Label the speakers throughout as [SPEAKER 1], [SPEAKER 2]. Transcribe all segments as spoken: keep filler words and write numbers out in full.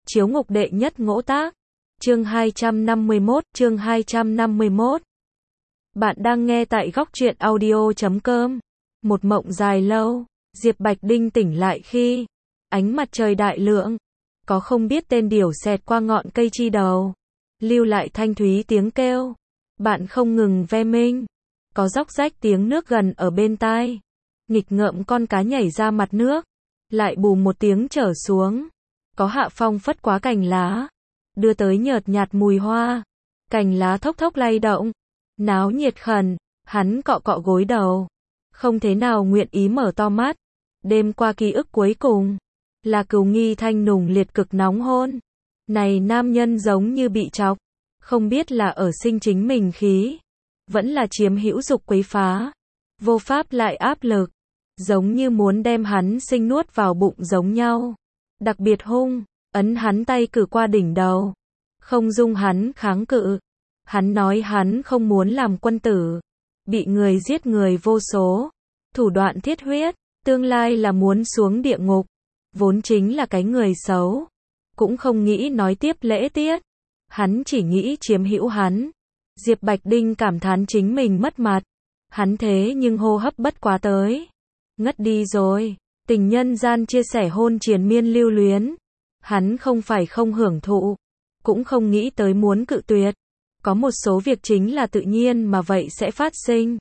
[SPEAKER 1] Chiếu ngục đệ nhất ngỗ tác. Chương hai trăm năm mươi mốt, chương hai trăm năm mươi mốt. Bạn đang nghe tại góc truyện audio chấm com. Một mộng dài lâu, Diệp Bạch Đinh tỉnh lại khi ánh mặt trời đại lượng, có không biết tên điểu xẹt qua ngọn cây chi đầu, lưu lại thanh thúy tiếng kêu. Bạn không ngừng ve minh, có róc rách tiếng nước gần ở bên tai. Nghịch ngợm con cá nhảy ra mặt nước, lại bù một tiếng trở xuống. Có hạ phong phất quá cành lá, đưa tới nhợt nhạt mùi hoa. Cành lá thốc thốc lay động, náo nhiệt khẩn, hắn cọ cọ gối đầu, không thế nào nguyện ý mở to mắt. Đêm qua ký ức cuối cùng là Cửu Nghi Thanh nùng liệt cực nóng hôn. Này nam nhân giống như bị chọc, không biết là ở sinh chính mình khí, vẫn là chiếm hữu dục quấy phá, vô pháp lại áp lực, giống như muốn đem hắn sinh nuốt vào bụng giống nhau. Đặc biệt hung, ấn hắn tay cử qua đỉnh đầu, không dung hắn kháng cự. Hắn nói hắn không muốn làm quân tử, bị người giết người vô số, thủ đoạn thiết huyết, tương lai là muốn xuống địa ngục, vốn chính là cái người xấu, cũng không nghĩ nói tiếp lễ tiết, hắn chỉ nghĩ chiếm hữu hắn. Diệp Bạch Đinh cảm thán chính mình mất mặt, hắn thế nhưng hô hấp bất quá tới, ngất đi rồi. Tình nhân gian chia sẻ hôn triền miên lưu luyến, hắn không phải không hưởng thụ, cũng không nghĩ tới muốn cự tuyệt. Có một số việc chính là tự nhiên mà vậy sẽ phát sinh.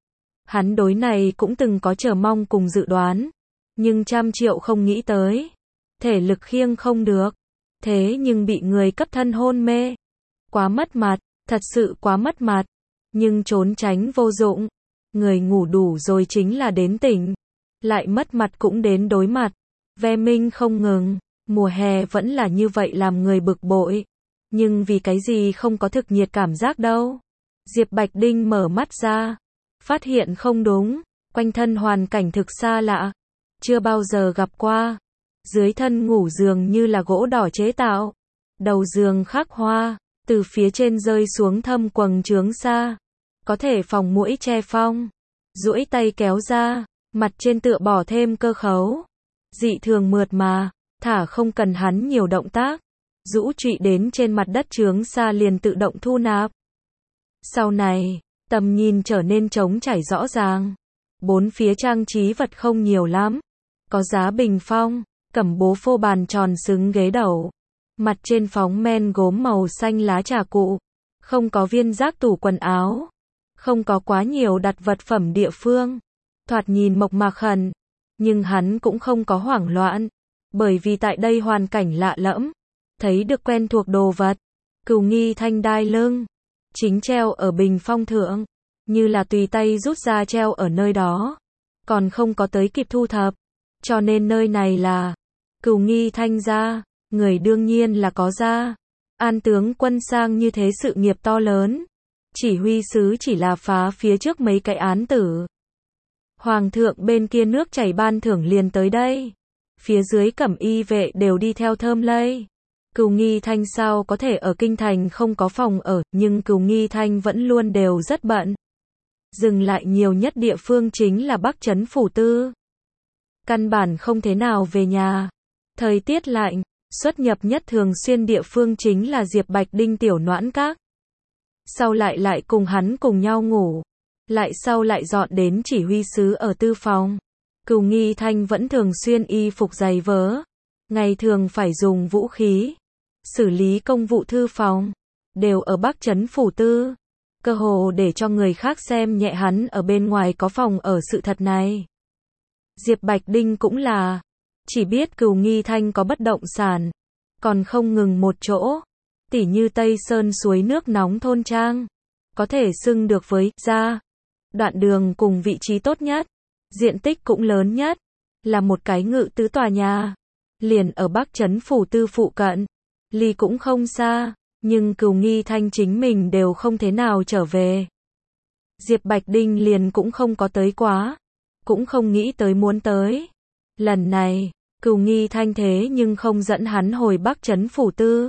[SPEAKER 1] Hắn đối này cũng từng có chờ mong cùng dự đoán, nhưng trăm triệu không nghĩ tới, thể lực khiêng không được, thế nhưng bị người cấp thân hôn mê. Quá mất mặt, thật sự quá mất mặt, nhưng trốn tránh vô dụng, người ngủ đủ rồi chính là đến tỉnh, lại mất mặt cũng đến đối mặt. Ve minh không ngừng, mùa hè vẫn là như vậy làm người bực bội, nhưng vì cái gì không có thực nhiệt cảm giác đâu. Diệp Bạch Đinh mở mắt ra, phát hiện không đúng, quanh thân hoàn cảnh thực xa lạ, chưa bao giờ gặp qua. Dưới thân ngủ giường như là gỗ đỏ chế tạo, đầu giường khắc hoa, từ phía trên rơi xuống thâm quầng trướng xa, có thể phòng muỗi che phong. Duỗi tay kéo ra, mặt trên tựa bỏ thêm cơ khấu, dị thường mượt mà, thả không cần hắn nhiều động tác, rũ trụy đến trên mặt đất trướng xa liền tự động thu nạp. Sau này, tầm nhìn trở nên trống trải rõ ràng, bốn phía trang trí vật không nhiều lắm, có giá bình phong, cẩm bố phô bàn tròn xứng ghế đầu, mặt trên phóng men gốm màu xanh lá trà cụ, không có viên rác tủ quần áo, không có quá nhiều đặt vật phẩm địa phương. Thoạt nhìn mộc mạc khẩn, nhưng hắn cũng không có hoảng loạn, bởi vì tại đây hoàn cảnh lạ lẫm, thấy được quen thuộc đồ vật. Cửu Nghi Thanh đai lưng, chính treo ở bình phong thượng, như là tùy tay rút ra treo ở nơi đó, còn không có tới kịp thu thập, cho nên nơi này là Cửu Nghi Thanh gia, người đương nhiên là có gia. An tướng quân sang như thế sự nghiệp to lớn, chỉ huy sứ chỉ là phá phía trước mấy cái án tử. Hoàng thượng bên kia nước chảy ban thưởng liền tới đây, phía dưới cẩm y vệ đều đi theo thơm lây. Cửu Nghi Thanh sao có thể ở kinh thành không có phòng ở, nhưng Cửu Nghi Thanh vẫn luôn đều rất bận. Dừng lại nhiều nhất địa phương chính là Bắc Trấn Phủ Tư. Căn bản không thế nào về nhà. Thời tiết lạnh, xuất nhập nhất thường xuyên địa phương chính là Diệp Bạch Đinh tiểu noãn các. Sau lại lại cùng hắn cùng nhau ngủ, lại sau lại dọn đến chỉ huy sứ ở tư phòng. Cửu Nghi Thanh vẫn thường xuyên y phục giày vớ, ngày thường phải dùng vũ khí, xử lý công vụ thư phòng, đều ở Bắc Trấn Phủ Tư, cơ hồ để cho người khác xem nhẹ hắn ở bên ngoài có phòng ở sự thật này. Diệp Bạch Đinh cũng là, chỉ biết Cửu Nghi Thanh có bất động sản, còn không ngừng một chỗ, tỉ như Tây Sơn suối nước nóng thôn trang, có thể xưng được với gia. Đoạn đường cùng vị trí tốt nhất, diện tích cũng lớn nhất, là một cái ngự tứ tòa nhà, liền ở Bắc Trấn Phủ Tư phụ cận, ly cũng không xa, nhưng Cửu Nghi Thanh chính mình đều không thế nào trở về. Diệp Bạch Đinh liền cũng không có tới quá, cũng không nghĩ tới muốn tới. Lần này, Cửu Nghi Thanh thế nhưng không dẫn hắn hồi Bắc Trấn Phủ Tư,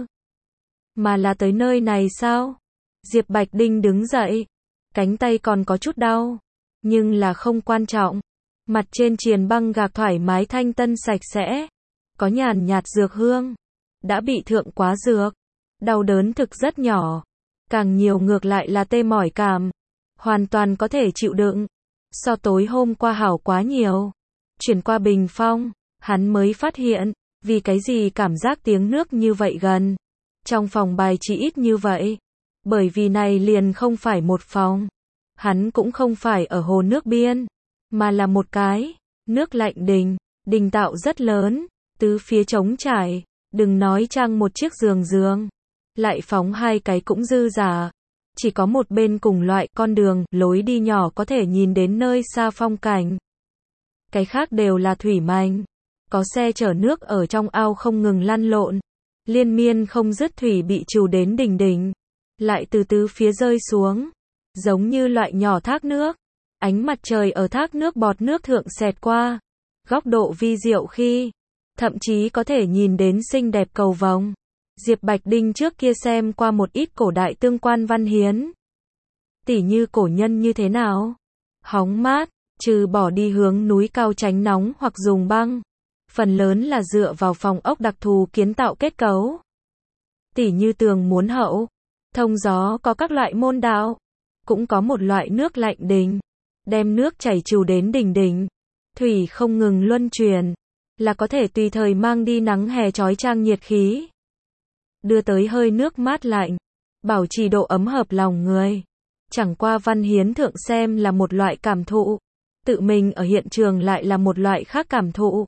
[SPEAKER 1] mà là tới nơi này sao? Diệp Bạch Đinh đứng dậy, cánh tay còn có chút đau, nhưng là không quan trọng. Mặt trên triền băng gạc thoải mái thanh tân sạch sẽ, có nhàn nhạt dược hương, đã bị thượng quá dược. Đau đớn thực rất nhỏ. Càng nhiều ngược lại là tê mỏi cảm. Hoàn toàn có thể chịu đựng. So tối hôm qua hảo quá nhiều. Chuyển qua bình phong, hắn mới phát hiện, vì cái gì cảm giác tiếng nước như vậy gần. Trong phòng bài chỉ ít như vậy. Bởi vì này liền không phải một phòng. Hắn cũng không phải ở hồ nước biên, mà là một cái, nước lạnh đình. Đình tạo rất lớn, tứ phía trống trải, đừng nói trang một chiếc giường giường. Lại phóng hai cái cũng dư giả. Chỉ có một bên cùng loại con đường, lối đi nhỏ có thể nhìn đến nơi xa phong cảnh. Cái khác đều là thủy manh. Có xe chở nước ở trong ao không ngừng lăn lộn. Liên miên không dứt thủy bị trù đến đỉnh đỉnh. Lại từ tứ phía rơi xuống. Giống như loại nhỏ thác nước. Ánh mặt trời ở thác nước bọt nước thượng xẹt qua. Góc độ vi diệu khi. Thậm chí có thể nhìn đến xinh đẹp cầu vồng. Diệp Bạch Đinh trước kia xem qua một ít cổ đại tương quan văn hiến. Tỉ như cổ nhân như thế nào? Hóng mát, trừ bỏ đi hướng núi cao tránh nóng hoặc dùng băng. Phần lớn là dựa vào phòng ốc đặc thù kiến tạo kết cấu. Tỉ như tường muốn hậu, thông gió có các loại môn đạo. Cũng có một loại nước lạnh đình. Đem nước chảy trù đến đỉnh đỉnh. Thủy không ngừng luân chuyển. Là có thể tùy thời mang đi nắng hè chói chang nhiệt khí. Đưa tới hơi nước mát lạnh. Bảo trì độ ấm hợp lòng người. Chẳng qua văn hiến thượng xem là một loại cảm thụ. Tự mình ở hiện trường lại là một loại khác cảm thụ.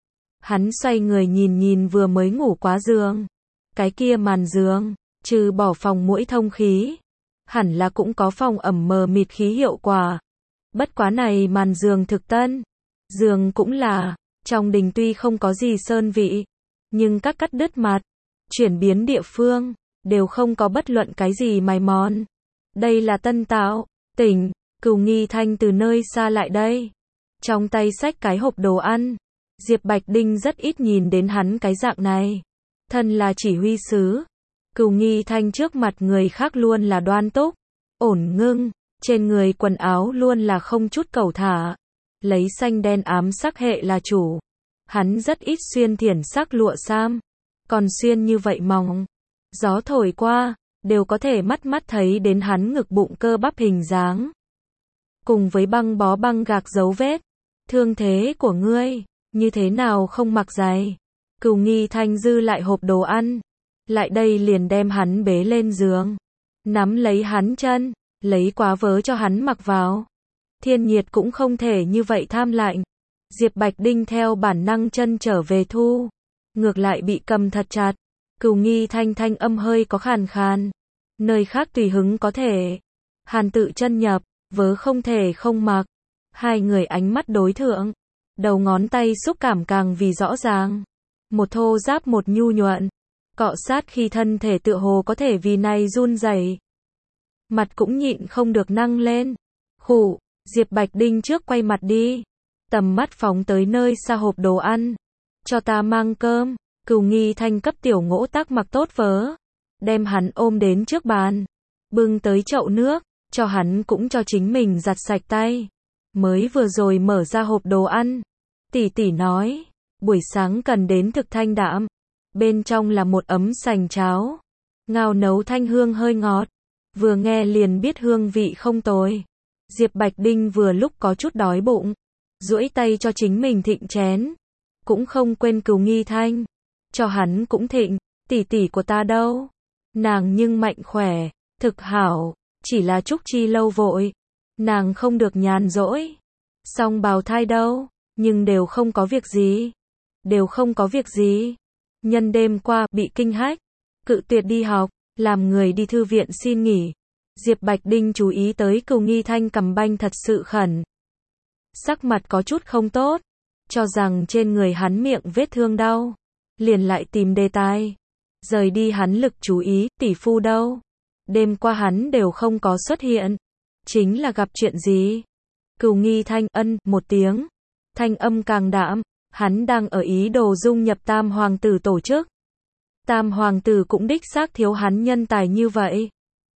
[SPEAKER 1] Hắn xoay người nhìn nhìn vừa mới ngủ quá giường. Cái kia màn giường, trừ bỏ phòng mũi thông khí. Hẳn là cũng có phòng ẩm mờ mịt khí hiệu quả. Bất quá này màn giường thực tân. Giường cũng là, trong đình tuy không có gì sơn vị. Nhưng các cắt đứt mặt, chuyển biến địa phương, đều không có bất luận cái gì mài mòn. Đây là tân tạo, tỉnh, Cửu Nghi Thanh từ nơi xa lại đây. Trong tay xách cái hộp đồ ăn. Diệp Bạch Đinh rất ít nhìn đến hắn cái dạng này. Thân là chỉ huy sứ. Cửu Nghi Thanh trước mặt người khác luôn là đoan túc, ổn ngưng, trên người quần áo luôn là không chút cẩu thả. Lấy xanh đen ám sắc hệ là chủ. Hắn rất ít xuyên thiển sắc lụa sam. Còn xuyên như vậy mỏng. Gió thổi qua, đều có thể mắt mắt thấy đến hắn ngực bụng cơ bắp hình dáng. Cùng với băng bó băng gạc dấu vết. Thương thế của ngươi, như thế nào không mặc giày? Cửu Nghi Thanh dư lại hộp đồ ăn. Lại đây liền đem hắn bế lên giường. Nắm lấy hắn chân, lấy quá vớ cho hắn mặc vào. Thiên nhiệt cũng không thể như vậy tham lạnh. Diệp Bạch Đinh theo bản năng chân trở về thu. Ngược lại bị cầm thật chặt. Cửu Nghi Thanh thanh âm hơi có khàn khàn. Nơi khác tùy hứng có thể. Hàn tự chân nhập, vớ không thể không mặc. Hai người ánh mắt đối thượng. Đầu ngón tay xúc cảm càng vì rõ ràng. Một thô giáp một nhu nhuận. Cọ sát khi thân thể tựa hồ có thể vì này run rẩy. Mặt cũng nhịn không được nâng lên. Khụ, Diệp Bạch Đinh trước quay mặt đi. Tầm mắt phóng tới nơi xa hộp đồ ăn. Cho ta mang cơm. Cửu Nghi Thanh cấp tiểu Ngỗ Tác mặc tốt vớ. Đem hắn ôm đến trước bàn. Bưng tới chậu nước. Cho hắn cũng cho chính mình giặt sạch tay. Mới vừa rồi mở ra hộp đồ ăn. Tỷ tỷ nói. Buổi sáng cần đến thực thanh đạm. Bên trong là một ấm sành cháo. Ngao nấu thanh hương hơi ngọt. Vừa nghe liền biết hương vị không tồi. Diệp Bạch Đinh vừa lúc có chút đói bụng. Duỗi tay cho chính mình thịnh chén. Cũng không quên Cửu Nghi Thanh. Cho hắn cũng thịnh. Tỷ tỷ của ta đâu? Nàng nhưng mạnh khỏe. Thực hảo. Chỉ là Trúc Chi lâu vội. Nàng không được nhàn rỗi. Song bào thai đâu? Nhưng đều không có việc gì. Đều không có việc gì. Nhân đêm qua bị kinh hách. Cự tuyệt đi học. Làm người đi thư viện xin nghỉ. Diệp Bạch Đinh chú ý tới Cửu Nghi Thanh cầm banh thật sự khẩn. Sắc mặt có chút không tốt. Cho rằng trên người hắn miệng vết thương đau. Liền lại tìm đề tài. Rời đi hắn lực chú ý, tỷ phu đâu? Đêm qua hắn đều không có xuất hiện. Chính là gặp chuyện gì? Cửu Nghi Thanh ân một tiếng. Thanh âm càng đạm. Hắn đang ở ý đồ dung nhập Tam Hoàng tử tổ chức. Tam Hoàng tử cũng đích xác thiếu hắn nhân tài như vậy.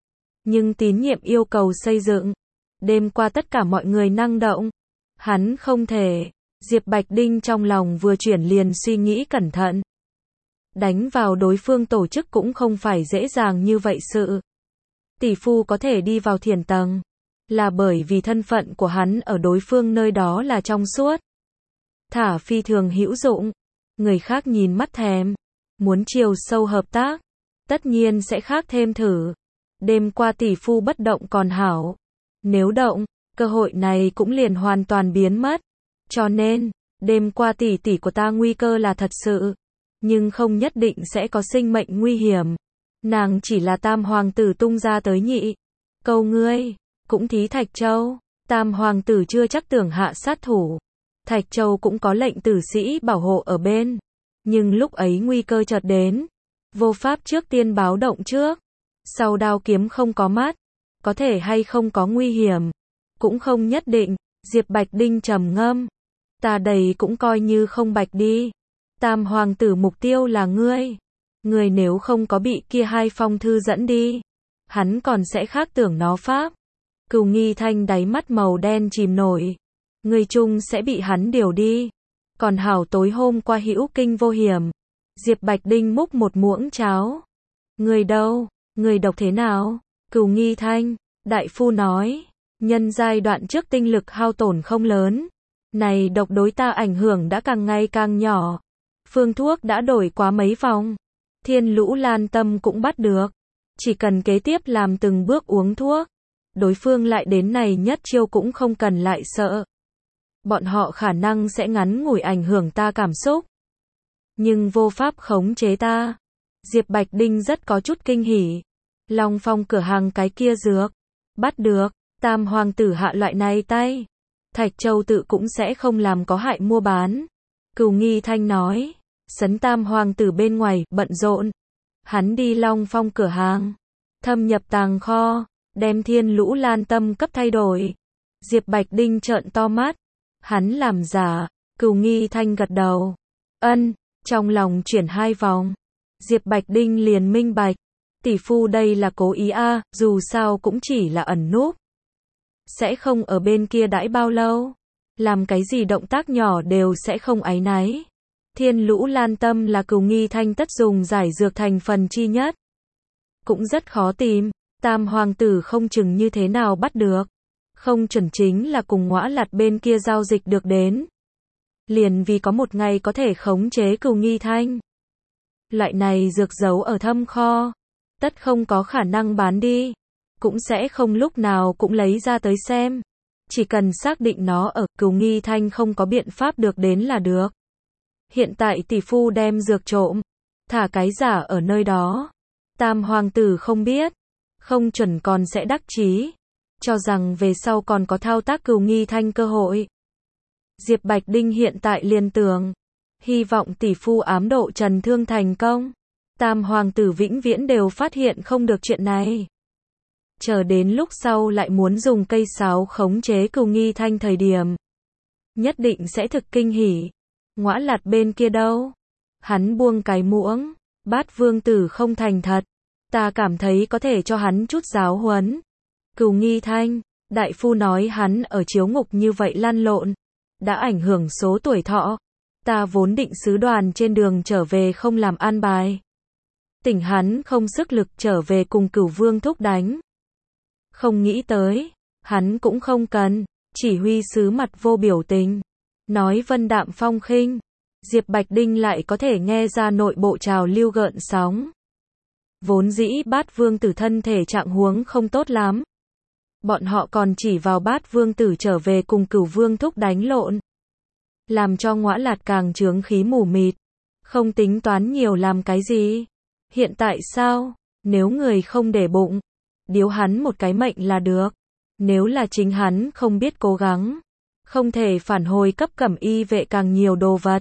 [SPEAKER 1] Nhưng tín nhiệm yêu cầu xây dựng. Đêm qua tất cả mọi người năng động. Hắn không thể. Diệp Bạch Đinh trong lòng vừa chuyển liền suy nghĩ cẩn thận. đánh vào đối phương tổ chức cũng không phải dễ dàng như vậy sự. Tỷ phu có thể đi vào thiền tầng, là bởi vì thân phận của hắn ở đối phương nơi đó là trong suốt. Thả phi thường hữu dụng, người khác nhìn mắt thèm, muốn chiều sâu hợp tác, tất nhiên sẽ khác thêm thử. Đêm qua tỷ phu bất động còn hảo, nếu động, cơ hội này cũng liền hoàn toàn biến mất. Cho nên, đêm qua tỷ tỷ của ta nguy cơ là thật sự, nhưng không nhất định sẽ có sinh mệnh nguy hiểm. Nàng chỉ là tam hoàng tử tung ra tới nhị. Câu ngươi, cũng thí Thạch Châu, tam hoàng tử chưa chắc tưởng hạ sát thủ. Thạch Châu cũng có lệnh tử sĩ bảo hộ ở bên. Nhưng lúc ấy nguy cơ chợt đến. Vô pháp trước tiên báo động trước. Sau đao kiếm không có mắt. Có thể hay không có nguy hiểm. Cũng không nhất định. Diệp Bạch Đinh trầm ngâm. Ta đầy cũng coi như không bạch đi. Tam hoàng tử mục tiêu là ngươi. Ngươi nếu không có bị kia hai phong thư dẫn đi, hắn còn sẽ khác tưởng nó pháp. Cửu Nghi Thanh đáy mắt màu đen chìm nổi. Ngươi chung sẽ bị hắn điều đi. Còn hảo tối hôm qua hữu kinh vô hiểm. Diệp Bạch Đinh múc một muỗng cháo. Ngươi đâu? Ngươi độc thế nào? Cửu Nghi Thanh, đại phu nói, nhân giai đoạn trước tinh lực hao tổn không lớn. Này độc đối ta ảnh hưởng đã càng ngày càng nhỏ. Phương thuốc đã đổi quá mấy vòng. Thiên Lũ Lan Tâm cũng bắt được. Chỉ cần kế tiếp làm từng bước uống thuốc. Đối phương lại đến này nhất chiêu cũng không cần lại sợ. Bọn họ khả năng sẽ ngắn ngủi ảnh hưởng ta cảm xúc. Nhưng vô pháp khống chế ta. Diệp Bạch Đinh rất có chút kinh hỉ. Long Phong cửa hàng cái kia dược. Bắt được. Tam hoàng tử hạ loại này tay. Thạch Châu tự cũng sẽ không làm có hại mua bán. Cửu Nghi Thanh nói. Sấn tam hoàng tử bên ngoài, bận rộn. Hắn đi Long Phong cửa hàng. Thâm nhập tàng kho. Đem Thiên Lũ Lan Tâm cấp thay đổi. Diệp Bạch Đinh trợn to mắt. Hắn làm giả. Cửu Nghi Thanh gật đầu. Ân. Trong lòng chuyển hai vòng. Diệp Bạch Đinh liền minh bạch. Tỷ phu đây là cố ý a, à, dù sao cũng chỉ là ẩn núp. Sẽ không ở bên kia đãi bao lâu. Làm cái gì động tác nhỏ đều sẽ không áy náy. Thiên Lũ Lan Tâm là Cửu Nghi Thanh tất dùng giải dược thành phần chi nhất. Cũng rất khó tìm. Tam hoàng tử không chừng như thế nào bắt được. Không chuẩn chính là cùng Ngõa Lạt bên kia giao dịch được đến. Liền vì có một ngày có thể khống chế Cửu Nghi Thanh. Loại này dược giấu ở thâm kho. Tất không có khả năng bán đi. Cũng sẽ không lúc nào cũng lấy ra tới xem. Chỉ cần xác định nó ở Cửu Nghi Thanh không có biện pháp được đến là được. Hiện tại tỷ phu đem dược trộm. Thả cái giả ở nơi đó. Tam hoàng tử không biết. Không chuẩn còn sẽ đắc chí. Cho rằng về sau còn có thao tác Cửu Nghi Thanh cơ hội. Diệp Bạch Đinh hiện tại liên tưởng. Hy vọng tỷ phu ám độ trần thương thành công. Tam hoàng tử vĩnh viễn đều phát hiện không được chuyện này. Chờ đến lúc sau lại muốn dùng cây sáo khống chế Cửu Nghi Thanh thời điểm. Nhất định sẽ thực kinh hỉ. Ngõa Lạt bên kia đâu? Hắn buông cái muỗng. Bát vương tử không thành thật. Ta cảm thấy có thể cho hắn chút giáo huấn. Cửu Nghi Thanh, đại phu nói hắn ở chiếu ngục như vậy lăn lộn. Đã ảnh hưởng số tuổi thọ. Ta vốn định sứ đoàn trên đường trở về không làm an bài. Tỉnh hắn không sức lực trở về cùng Cửu Vương thúc đánh. Không nghĩ tới, hắn cũng không cần, chỉ huy sứ mặt vô biểu tình. Nói vân đạm phong khinh. Diệp Bạch Đinh lại có thể nghe ra nội bộ trào lưu gợn sóng. Vốn dĩ Bát vương tử thân thể trạng huống không tốt lắm. Bọn họ còn chỉ vào Bát vương tử trở về cùng Cửu Vương thúc đánh lộn. Làm cho Ngõa Lạt càng chướng khí mù mịt. Không tính toán nhiều làm cái gì. Hiện tại sao? Nếu người không để bụng. Điếu hắn một cái mệnh là được. Nếu là chính hắn không biết cố gắng. Không thể phản hồi cấp cẩm y vệ càng nhiều đồ vật.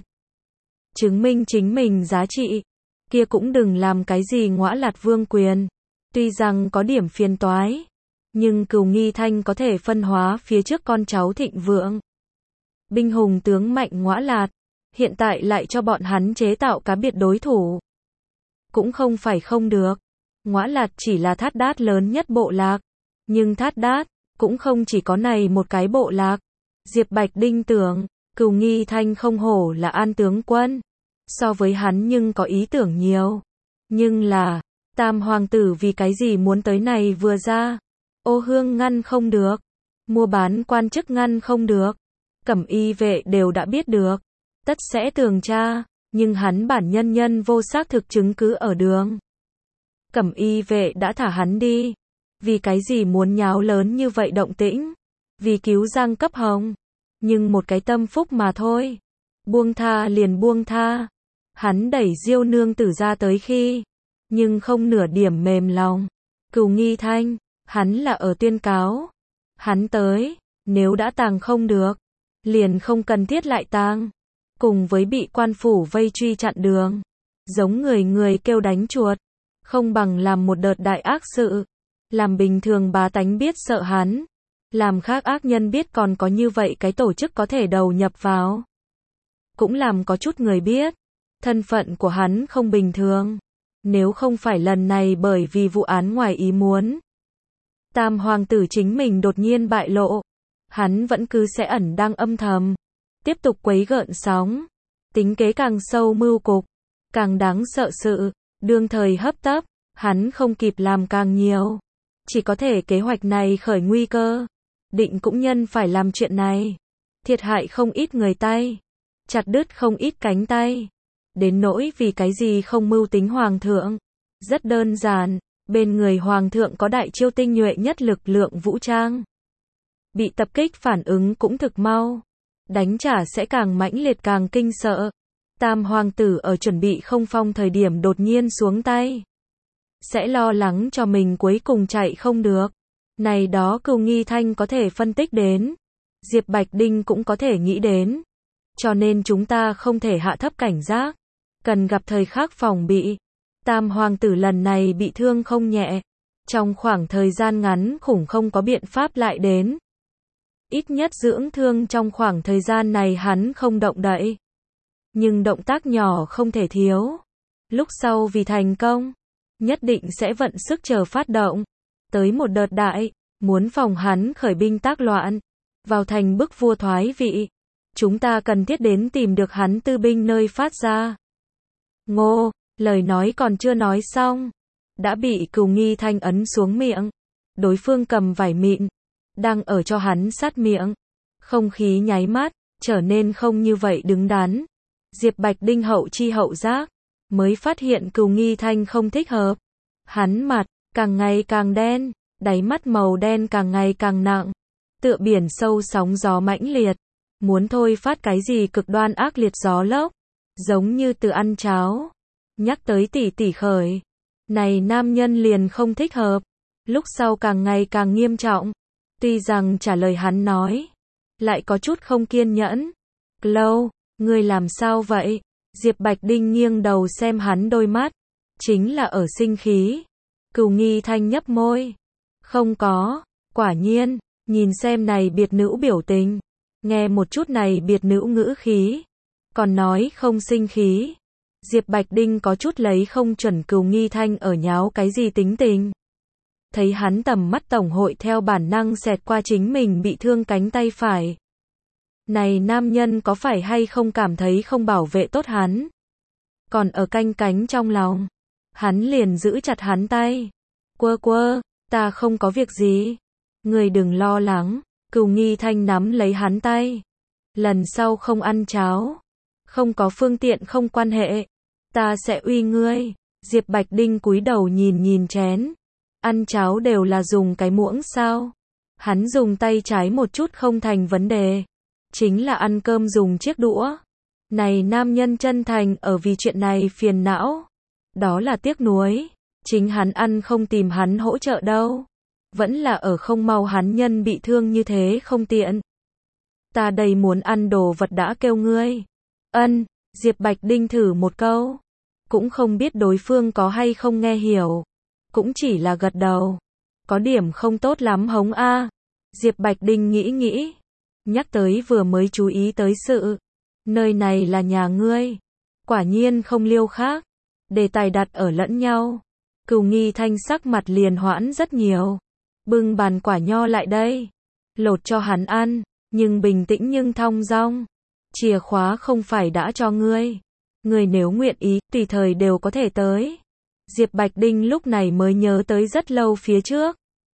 [SPEAKER 1] Chứng minh chính mình giá trị. Kia cũng đừng làm cái gì Ngõa Lạt vương quyền. Tuy rằng có điểm phiền toái. Nhưng Cửu Nghi Thanh có thể phân hóa phía trước con cháu thịnh vượng. Binh hùng tướng mạnh Ngõa Lạt. Hiện tại lại cho bọn hắn chế tạo cá biệt đối thủ. Cũng không phải không được. Ngõa Lạt chỉ là Thát Đát lớn nhất bộ lạc. Nhưng Thát Đát cũng không chỉ có này một cái bộ lạc. Diệp Bạch Đinh tưởng, Cửu Nghi Thanh không hổ là An tướng quân. so với hắn nhưng có ý tưởng nhiều. Nhưng là, Tam hoàng tử vì cái gì muốn tới này vừa ra? Ô Hương ngăn không được, mua bán quan chức ngăn không được, Cẩm y vệ đều đã biết được, tất sẽ tường tra, nhưng hắn bản nhân nhân vô xác thực chứng cứ ở đường. Cẩm y vệ đã thả hắn đi, vì cái gì muốn nháo lớn như vậy động tĩnh? Vì cứu Giang Cấp Hồng, nhưng một cái tâm phúc mà thôi. Buông tha liền buông tha. Hắn đẩy Diêu nương tử ra tới khi, nhưng không nửa điểm mềm lòng. Cửu Nghi Thanh, hắn là ở tuyên cáo. Hắn tới, nếu đã tàng không được, liền không cần thiết lại tàng. Cùng với bị quan phủ vây truy chặn đường, giống người người kêu đánh chuột, không bằng làm một đợt đại ác sự, làm bình thường bá tánh biết sợ hắn, làm khác ác nhân biết còn có như vậy cái tổ chức có thể đầu nhập vào. Cũng làm có chút người biết, thân phận của hắn không bình thường, nếu không phải lần này bởi vì vụ án ngoài ý muốn. Tam hoàng tử chính mình đột nhiên bại lộ, hắn vẫn cứ sẽ ẩn đang âm thầm, tiếp tục quấy gợn sóng, tính kế càng sâu mưu cục, càng đáng sợ sự, đương thời hấp tấp, hắn không kịp làm càng nhiều, chỉ có thể kế hoạch này khởi nguy cơ, định cũng nhân phải làm chuyện này, thiệt hại không ít người tay, chặt đứt không ít cánh tay, đến nỗi vì cái gì không mưu tính hoàng thượng, rất đơn giản, bên người hoàng thượng có đại chiêu tinh nhuệ nhất lực lượng vũ trang, bị tập kích phản ứng cũng thực mau. Đánh trả sẽ càng mãnh liệt càng kinh sợ. Tam hoàng tử ở chuẩn bị không phong thời điểm đột nhiên xuống tay. Sẽ lo lắng cho mình cuối cùng chạy không được. Này đó Cửu Nghi Thanh có thể phân tích đến. Diệp Bạch Đinh cũng có thể nghĩ đến. Cho nên chúng ta không thể hạ thấp cảnh giác. Cần gặp thời khắc phòng bị. Tam hoàng tử lần này bị thương không nhẹ. Trong khoảng thời gian ngắn khủng không có biện pháp lại đến. Ít nhất dưỡng thương trong khoảng thời gian này hắn không động đậy. Nhưng động tác nhỏ không thể thiếu. Lúc sau vì thành công, nhất định sẽ vận sức chờ phát động. Tới một đợt đại, muốn phòng hắn khởi binh tác loạn, vào thành bức vua thoái vị. Chúng ta cần thiết đến tìm được hắn tư binh nơi phát ra. Ngô, lời nói còn chưa nói xong. Đã bị Cửu Nghi Thanh ấn xuống miệng. Đối phương cầm vải mịn. Đang ở cho hắn sát miệng. Không khí nháy mắt, trở nên không như vậy đứng đắn. Diệp Bạch Đinh hậu chi hậu giác, mới phát hiện Cửu Nghi Thanh không thích hợp. Hắn mặt, càng ngày càng đen, đáy mắt màu đen càng ngày càng nặng. Tựa biển sâu sóng gió mãnh liệt. Muốn thôi phát cái gì cực đoan ác liệt gió lốc. Giống như từ ăn cháo. Nhắc tới tỷ tỷ khởi. Này nam nhân liền không thích hợp. Lúc sau càng ngày càng nghiêm trọng. Tuy rằng trả lời hắn nói, lại có chút không kiên nhẫn. Lâu, ngươi làm sao vậy? Diệp Bạch Đinh nghiêng đầu xem hắn đôi mắt, chính là ở sinh khí. Cửu Nghi Thanh nhấp môi. Không có, quả nhiên, nhìn xem này biệt nữ biểu tình, nghe một chút này biệt nữ ngữ khí, còn nói không sinh khí. Diệp Bạch Đinh có chút lấy không chuẩn Cửu Nghi Thanh ở nháo cái gì tính tình. Thấy hắn tầm mắt tổng hội theo bản năng xẹt qua chính mình bị thương cánh tay phải. Này nam nhân có phải hay không cảm thấy không bảo vệ tốt hắn? Còn ở canh cánh trong lòng. Hắn liền giữ chặt hắn tay. Quơ quơ, ta không có việc gì. Người đừng lo lắng. Cửu Nghi Thanh nắm lấy hắn tay. Lần sau không ăn cháo. Không có phương tiện không quan hệ. Ta sẽ uy ngươi. Diệp Bạch Đinh cúi đầu nhìn nhìn chén. Ăn cháo đều là dùng cái muỗng sao? Hắn dùng tay trái một chút không thành vấn đề. Chính là ăn cơm dùng chiếc đũa. Này nam nhân chân thành ở vì chuyện này phiền não. Đó là tiếc nuối. Chính hắn ăn không tìm hắn hỗ trợ đâu. Vẫn là ở không mau hắn nhân bị thương như thế không tiện. Ta đây muốn ăn đồ vật đã kêu ngươi. Ân, Diệp Bạch Đinh thử một câu. Cũng không biết đối phương có hay không nghe hiểu. Cũng chỉ là gật đầu. Có điểm không tốt lắm hống a. Diệp Bạch Đinh nghĩ nghĩ. Nhắc tới vừa mới chú ý tới sự. Nơi này là nhà ngươi. Quả nhiên không liêu khác. Đề tài đặt ở lẫn nhau. Cửu Nghi Thanh sắc mặt liền hoãn rất nhiều. Bưng bàn quả nho lại đây. Lột cho hắn ăn. Nhưng bình tĩnh nhưng thong dong. Chìa khóa không phải đã cho ngươi. Người nếu nguyện ý, tùy thời đều có thể tới. Diệp Bạch Đinh lúc này mới nhớ tới rất lâu phía trước.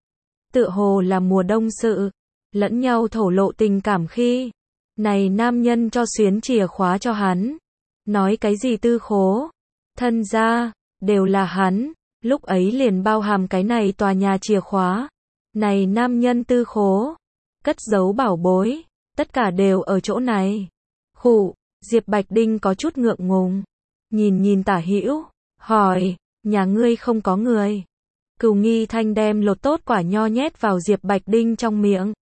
[SPEAKER 1] Tựa hồ là mùa đông sự, lẫn nhau thổ lộ tình cảm khi này nam nhân cho xuyến chìa khóa cho hắn. Nói cái gì tư khố, thân gia, đều là hắn, lúc ấy liền bao hàm cái này tòa nhà chìa khóa. Này nam nhân tư khố, cất giấu bảo bối, tất cả đều ở chỗ này. Khụ, Diệp Bạch Đinh có chút ngượng ngùng, nhìn nhìn Tả Hữu, hỏi, nhà ngươi không có người. Cửu Nghi Thanh đem lột tốt quả nho nhét vào Diệp Bạch Đinh trong miệng.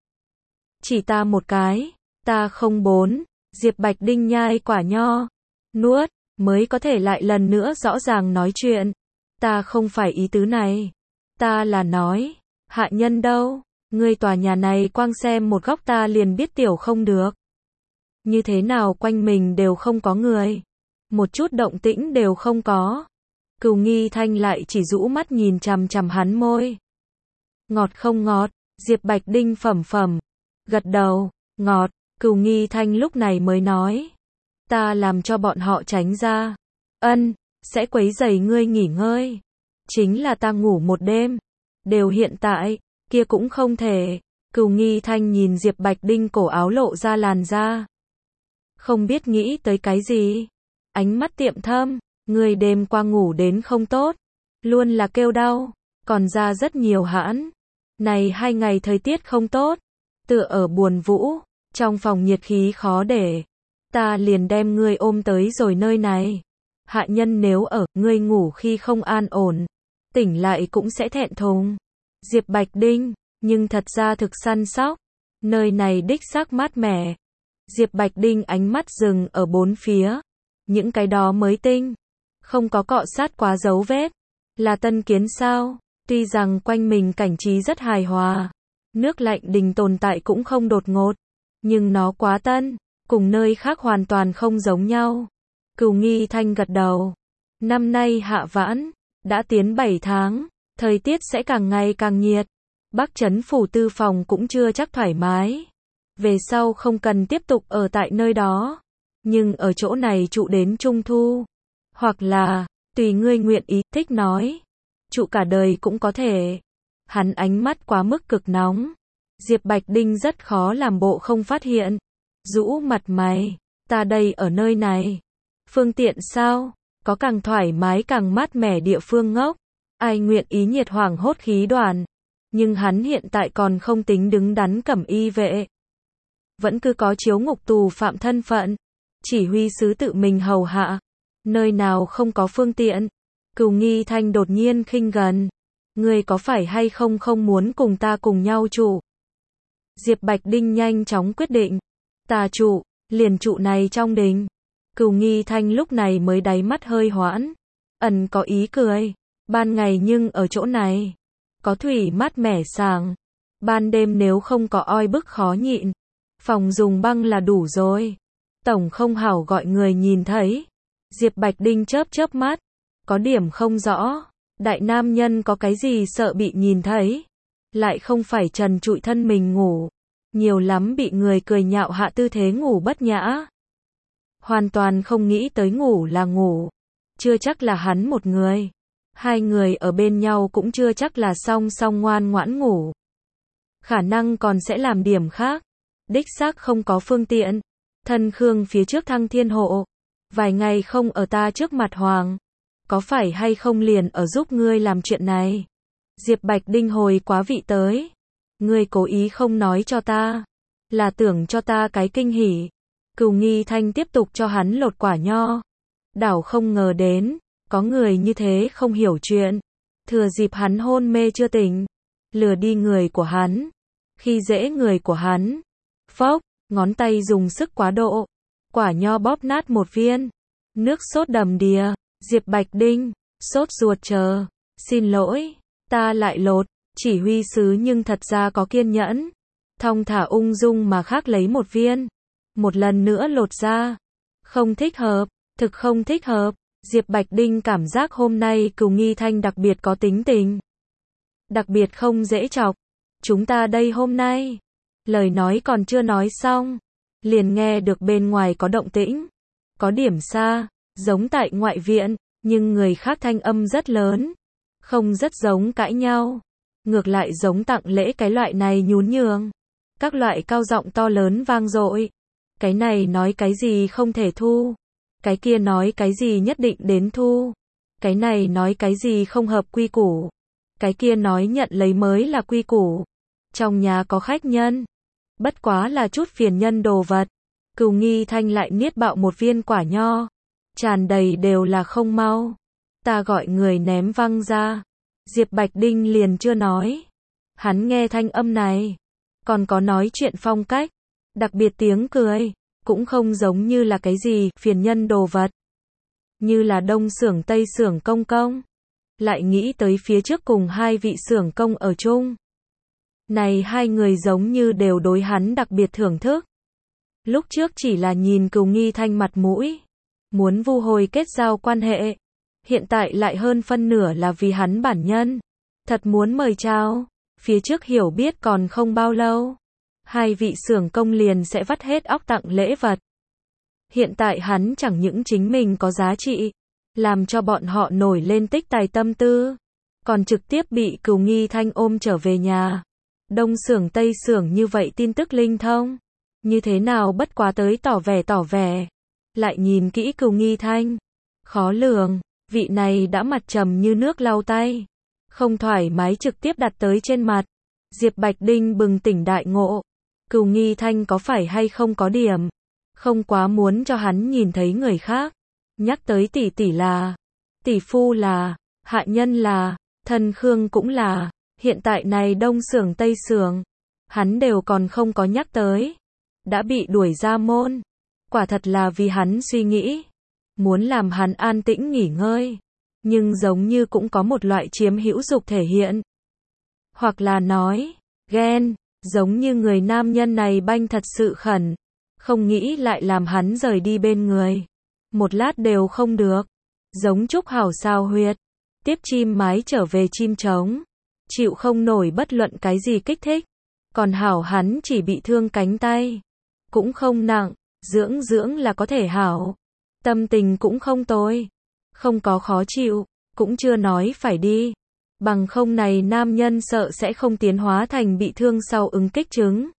[SPEAKER 1] Chỉ ta một cái, ta không bốn. Diệp Bạch Đinh nhai quả nho, nuốt, mới có thể lại lần nữa rõ ràng nói chuyện. Ta không phải ý tứ này. Ta là nói, hạ nhân đâu, ngươi tòa nhà này quang xem một góc ta liền biết tiểu không được. Như thế nào quanh mình đều không có người, một chút động tĩnh đều không có. Cửu Nghi Thanh lại chỉ rũ mắt nhìn chằm chằm hắn môi. Ngọt không ngọt, Diệp Bạch Đinh phẩm phẩm, gật đầu, ngọt. Cửu Nghi Thanh lúc này mới nói, ta làm cho bọn họ tránh ra. Ân, sẽ quấy rầy ngươi nghỉ ngơi. Chính là ta ngủ một đêm, đều hiện tại, kia cũng không thể. Cửu Nghi Thanh nhìn Diệp Bạch Đinh cổ áo lộ ra làn da. Không biết nghĩ tới cái gì. Ánh mắt tiệm thâm, ngươi đêm qua ngủ đến không tốt, luôn là kêu đau, còn ra rất nhiều hãn. Này hai ngày thời tiết không tốt, tựa ở buồn vũ, trong phòng nhiệt khí khó để. Ta liền đem ngươi ôm tới rồi nơi này. Hạ nhân nếu ở, ngươi ngủ khi không an ổn, tỉnh lại cũng sẽ thẹn thùng. Diệp Bạch Đinh, nhưng thật ra thực săn sóc, nơi này đích xác mát mẻ. Diệp Bạch Đinh ánh mắt dừng ở bốn phía, những cái đó mới tinh, không có cọ sát quá dấu vết, là tân kiến sao? Tuy rằng quanh mình cảnh trí rất hài hòa, nước lạnh đình tồn tại cũng không đột ngột, nhưng nó quá tân, cùng nơi khác hoàn toàn không giống nhau. Cửu Nghi Thanh gật đầu. Năm nay hạ vãn, đã tiến bảy tháng, thời tiết sẽ càng ngày càng nhiệt. Bắc Trấn phủ tư phòng cũng chưa chắc thoải mái. Về sau không cần tiếp tục ở tại nơi đó, nhưng ở chỗ này trụ đến trung thu, hoặc là, tùy ngươi nguyện ý, thích nói, trụ cả đời cũng có thể. Hắn ánh mắt quá mức cực nóng, Diệp Bạch Đinh rất khó làm bộ không phát hiện. Rũ mặt mày, ta đây ở nơi này, phương tiện sao? Có càng thoải mái càng mát mẻ địa phương ngốc, ai nguyện ý nhiệt hoàng hốt khí đoàn. Nhưng hắn hiện tại còn không tính đứng đắn cẩm y vệ, vẫn cứ có chiếu ngục tù phạm thân phận, chỉ huy sứ tự mình hầu hạ, nơi nào không có phương tiện. Cửu Nghi Thanh đột nhiên khinh gần, ngươi có phải hay không không muốn cùng ta cùng nhau trụ? Diệp Bạch Đinh nhanh chóng quyết định, ta trụ, liền trụ này trong đình. Cửu Nghi Thanh lúc này mới đáy mắt hơi hoãn, ẩn có ý cười, ban ngày nhưng ở chỗ này, có thủy mát mẻ sảng, ban đêm nếu không có oi bức khó nhịn, phòng dùng băng là đủ rồi. Tổng không hảo gọi người nhìn thấy. Diệp Bạch Đinh chớp chớp mắt, có điểm không rõ, đại nam nhân có cái gì sợ bị nhìn thấy, lại không phải trần trụi thân mình ngủ, nhiều lắm bị người cười nhạo hạ tư thế ngủ bất nhã. Hoàn toàn không nghĩ tới ngủ là ngủ, chưa chắc là hắn một người, hai người ở bên nhau cũng chưa chắc là song song ngoan ngoãn ngủ, khả năng còn sẽ làm điểm khác. Đích xác không có phương tiện, thân Khương phía trước Thăng Thiên Hộ, vài ngày không ở ta trước mặt hoàng, có phải hay không liền ở giúp ngươi làm chuyện này? Diệp Bạch Đinh hồi quá vị tới, ngươi cố ý không nói cho ta, là tưởng cho ta cái kinh hỉ. Cửu Nghi Thanh tiếp tục cho hắn lột quả nho, đảo không ngờ đến, có người như thế không hiểu chuyện, thừa dịp hắn hôn mê chưa tỉnh, lừa đi người của hắn, khi dễ người của hắn. Phốc, ngón tay dùng sức quá độ, quả nho bóp nát một viên, nước sốt đầm đìa. Diệp Bạch Đinh, sốt ruột chờ, xin lỗi, ta lại lột. Chỉ huy sứ nhưng thật ra có kiên nhẫn, thong thả ung dung mà khác lấy một viên, một lần nữa lột ra. Không thích hợp, thực không thích hợp. Diệp Bạch Đinh cảm giác hôm nay Cửu Nghi Thanh đặc biệt có tính tình, đặc biệt không dễ chọc. Chúng ta đây hôm nay, lời nói còn chưa nói xong, liền nghe được bên ngoài có động tĩnh, có điểm xa. giống tại ngoại viện, nhưng người khác thanh âm rất lớn, không rất giống cãi nhau, ngược lại giống tặng lễ cái loại này nhún nhường. Các loại cao giọng to lớn vang dội. Cái này nói cái gì không thể thu, cái kia nói cái gì nhất định đến thu, cái này nói cái gì không hợp quy củ, cái kia nói nhận lấy mới là quy củ. Trong nhà có khách nhân, bất quá là chút phiền nhân đồ vật. Cửu Nghi Thanh lại niết bạo một viên quả nho, tràn đầy đều là không mau. Ta gọi người ném văng ra. Diệp Bạch Đinh liền chưa nói. Hắn nghe thanh âm này, còn có nói chuyện phong cách, đặc biệt tiếng cười, cũng không giống như là cái gì phiền nhân đồ vật, như là đông xưởng tây xưởng công công. Lại nghĩ tới phía trước cùng hai vị xưởng công ở chung, này hai người giống như đều đối hắn đặc biệt thưởng thức. Lúc trước chỉ là nhìn Cửu Nghi Thanh mặt mũi, muốn vu hồi kết giao quan hệ, hiện tại lại hơn phân nửa là vì hắn bản nhân, thật muốn mời chào. Phía trước hiểu biết còn không bao lâu, hai vị xưởng công liền sẽ vắt hết óc tặng lễ vật. Hiện tại hắn chẳng những chính mình có giá trị, làm cho bọn họ nổi lên tích tài tâm tư, còn trực tiếp bị Cửu Nghi Thanh ôm trở về nhà. Đông xưởng tây xưởng như vậy tin tức linh thông, như thế nào bất quá tới tỏ vẻ tỏ vẻ. Lại nhìn kỹ Cửu Nghi Thanh, khó lường, vị này đã mặt trầm như nước lau tay, không thoải mái trực tiếp đặt tới trên mặt. Diệp Bạch Đinh bừng tỉnh đại ngộ, Cửu Nghi Thanh có phải hay không có điểm, không quá muốn cho hắn nhìn thấy người khác. Nhắc tới tỷ tỷ là, tỷ phu là, hạ nhân là, thân Khương cũng là, hiện tại này đông xưởng tây xưởng, hắn đều còn không có nhắc tới, đã bị đuổi ra môn. Quả thật là vì hắn suy nghĩ, muốn làm hắn an tĩnh nghỉ ngơi, nhưng giống như cũng có một loại chiếm hữu dục thể hiện. Hoặc là nói, ghen, giống như người nam nhân này banh thật sự khẩn, không nghĩ lại làm hắn rời đi bên người. Một lát đều không được, giống trúc hảo sao huyệt, tiếp chim mái trở về chim trống, chịu không nổi bất luận cái gì kích thích. Còn hảo hắn chỉ bị thương cánh tay, cũng không nặng, dưỡng dưỡng là có thể hảo. Tâm tình cũng không tồi, không có khó chịu, cũng chưa nói phải đi. Bằng không này nam nhân sợ sẽ không tiến hóa thành bị thương sau ứng kích chứng.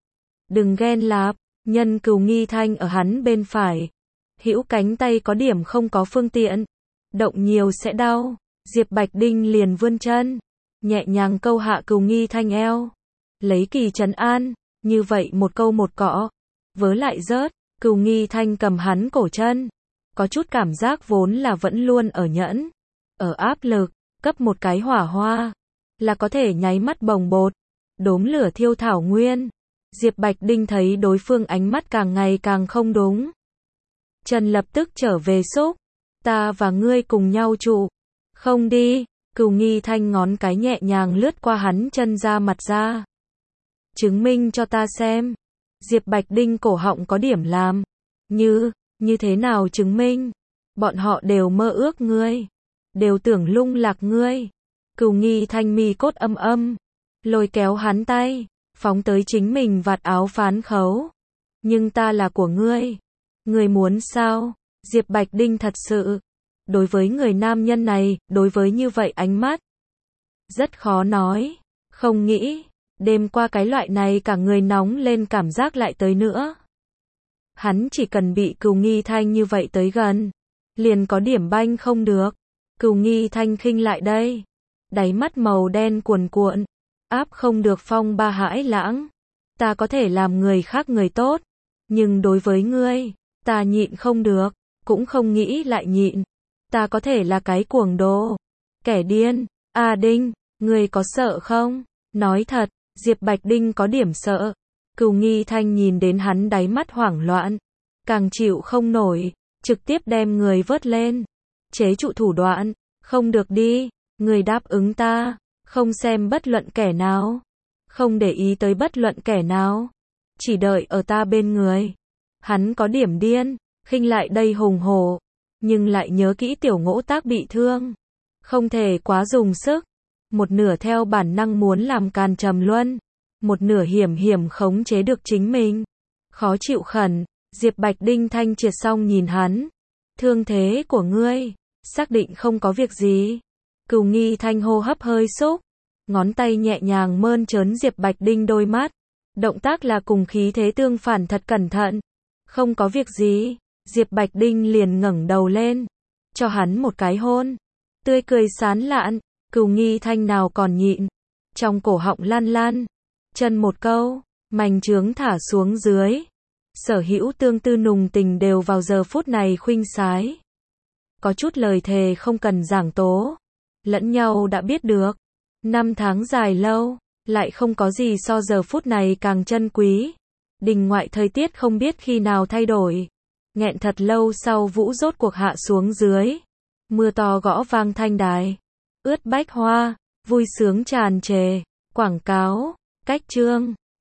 [SPEAKER 1] Đừng ghen lạp, nhân Cửu Nghi Thanh ở hắn bên phải, hữu cánh tay có điểm không có phương tiện, động nhiều sẽ đau. Diệp Bạch Đinh liền vươn chân, nhẹ nhàng câu hạ Cửu Nghi Thanh eo, lấy kỳ trấn an, như vậy một câu một cọ, vớ lại rớt. Cửu Nghi Thanh cầm hắn cổ chân, có chút cảm giác vốn là vẫn luôn ở nhẫn, ở áp lực, cấp một cái hỏa hoa, là có thể nháy mắt bồng bột, đốm lửa thiêu thảo nguyên. Diệp Bạch Đinh thấy đối phương ánh mắt càng ngày càng không đúng. Trần lập tức trở về xúc, ta và ngươi cùng nhau trụ, không đi. Cửu Nghi Thanh ngón cái nhẹ nhàng lướt qua hắn chân ra mặt ra. Chứng minh cho ta xem. Diệp Bạch Đinh cổ họng có điểm làm. Như, như thế nào chứng minh? Bọn họ đều mơ ước ngươi, đều tưởng lung lạc ngươi. Cửu Nghi Thanh mi cốt âm âm, lôi kéo hắn tay, phóng tới chính mình vạt áo phán khấu. Nhưng ta là của ngươi, ngươi muốn sao? Diệp Bạch Đinh thật sự, đối với người nam nhân này, đối với như vậy ánh mắt, rất khó nói, không nghĩ, đêm qua cái loại này cả người nóng lên cảm giác lại tới nữa. Hắn chỉ cần bị Cửu Nghi Thanh như vậy tới gần, liền có điểm banh không được. Cửu Nghi Thanh khinh lại đây, đáy mắt màu đen cuồn cuộn, áp không được phong ba hãi lãng. Ta có thể làm người khác người tốt, nhưng đối với ngươi, ta nhịn không được, cũng không nghĩ lại nhịn. Ta có thể là cái cuồng đồ, kẻ điên. A Đinh, ngươi có sợ không? Nói thật, Diệp Bạch Đinh có điểm sợ. Cửu Nghi Thanh nhìn đến hắn đáy mắt hoảng loạn, càng chịu không nổi, trực tiếp đem người vớt lên, chế trụ thủ đoạn. Không được đi, người đáp ứng ta, không xem bất luận kẻ nào, không để ý tới bất luận kẻ nào, chỉ đợi ở ta bên người. Hắn có điểm điên, khinh lại đây hùng hổ, nhưng lại nhớ kỹ tiểu Ngỗ Tác bị thương, không thể quá dùng sức, một nửa theo bản năng muốn làm càn trầm luân, một nửa hiểm hiểm khống chế được chính mình. Khó chịu khẩn, Diệp Bạch Đinh thanh triệt xong nhìn hắn, Thương thế của ngươi, xác định không có việc gì. Cửu Nghi Thanh hô hấp hơi xúc, ngón tay nhẹ nhàng mơn trớn Diệp Bạch Đinh đôi mắt. Động tác là cùng khí thế tương phản thật cẩn thận. Không có việc gì, Diệp Bạch Đinh liền ngẩng đầu lên, cho hắn một cái hôn. Tươi cười sán lạn, Cửu Nghi Thanh nào còn nhịn, trong cổ họng lan lan, chân một câu, mành trướng thả xuống dưới. Sở hữu tương tư nùng tình đều vào giờ phút này khuynh sái. Có chút lời thề không cần giảng tố, lẫn nhau đã biết được. Năm tháng dài lâu, lại không có gì so giờ phút này càng chân quý. Đình ngoại thời tiết không biết khi nào thay đổi. Nghẹn thật lâu sau vũ rốt cuộc hạ xuống dưới. Mưa to gõ vang thanh đài. Ướt bách hoa, vui sướng tràn trề. Quảng cáo, cách chương.